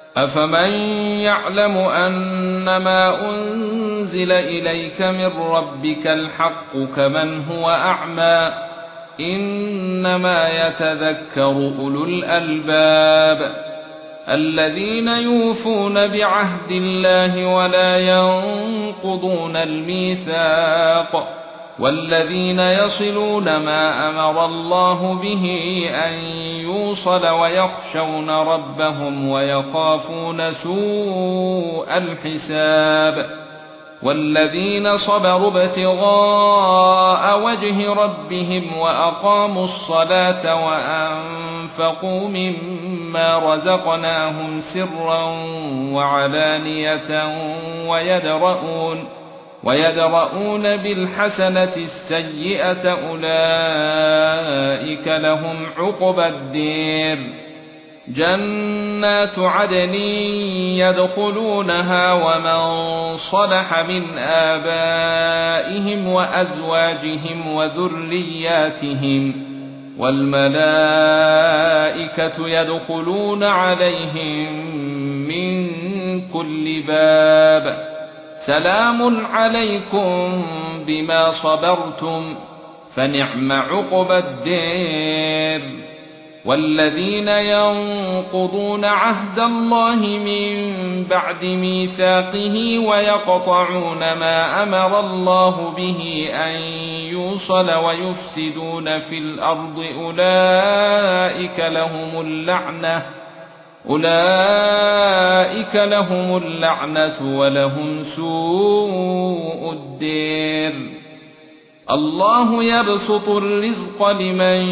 أفمن يعلم أنما أنزل إليك من ربك الحق كمن هو أعمى إنما يتذكر أولو الألباب الذين يوفون بعهد الله ولا ينقضون الميثاق والذين يصلون ما أمر الله به أن يوصل ويخشون ربهم ويخافون سوء الحساب والذين صبروا ابتغاء وجه ربهم وأقاموا الصلاة وأنفقوا مما رزقناهم سرا وعلانية ويدرؤون بالحسنة السيئة أولئك لهم عقبى الدير جنات عدن يدخلونها ومن صلح من آبائهم وأزواجهم وذرياتهم والملائكة يدخلون عليهم من كل باب سلام عليكم بما صبرتم فنعم عقبى الدير والذين ينقضون عهد الله من بعد ميثاقه ويقطعون ما أمر الله به أن يوصل ويفسدون في الأرض أولئك لهم اللعنة ولهم سوء الدير الله يبسط الرزق لمن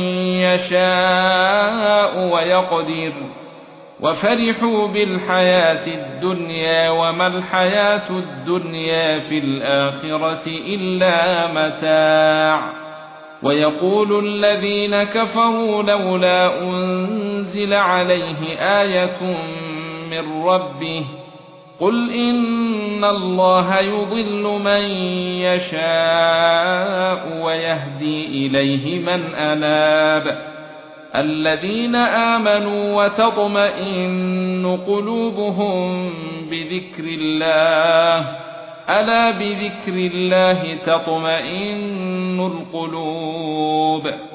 يشاء ويقدر وفرحوا بالحياة الدنيا وما الحياة الدنيا في الآخرة إلا متاع ويقول الذين كفروا لولا أنزل عليه آية من ربه قل إن الله يضل من يشاء ويهدي إليه من أناب الذين آمنوا وتطمئن قلوبهم بذكر الله ألا بذكر الله تطمئن القلوب